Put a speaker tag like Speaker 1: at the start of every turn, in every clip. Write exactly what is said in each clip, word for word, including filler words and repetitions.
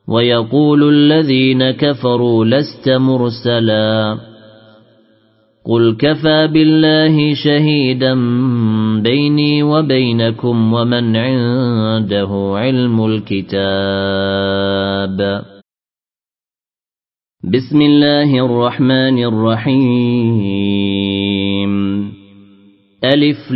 Speaker 1: ويقول الذين كفروا لست مرسلا قل كفى بالله شهيدا بيني وبينكم ومن عنده علم الكتاب. بسم الله الرحمن الرحيم. ألف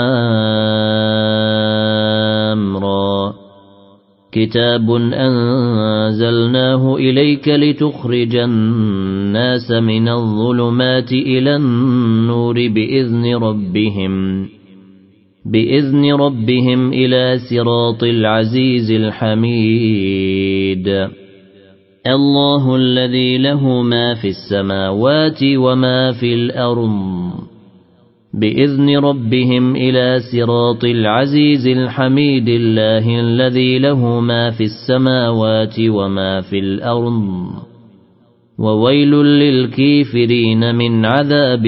Speaker 1: لام را كتاب أنزلناه إليك لتخرج الناس من الظلمات إلى النور بإذن ربهم بإذن ربهم إلى صراط العزيز الحميد. الله الذي له ما في السماوات وما في الأرض بإذن ربهم إلى صراط العزيز الحميد. الله الذي له ما في السماوات وما في الأرض وويل للكافرين من عذاب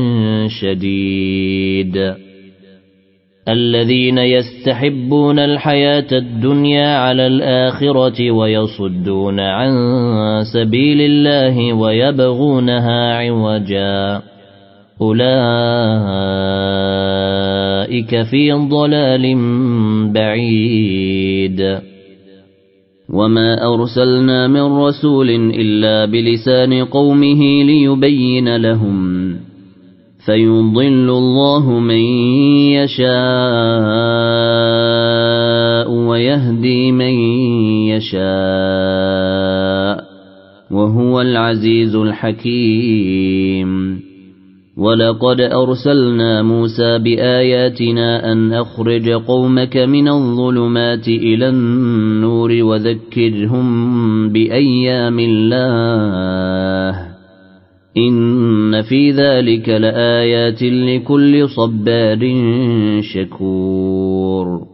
Speaker 1: شديد. الذين يستحبون الحياة الدنيا على الآخرة ويصدون عن سبيل الله ويبغونها عوجا أولئك في ضلال بعيد. وما أرسلنا من رسول إلا بلسان قومه ليبين لهم فيضل الله من يشاء ويهدي من يشاء وهو العزيز الحكيم. ولقد أرسلنا موسى بآياتنا أن أخرج قومك من الظلمات إلى النور وذكرهم بأيام الله إن في ذلك لآيات لكل صبار شكور.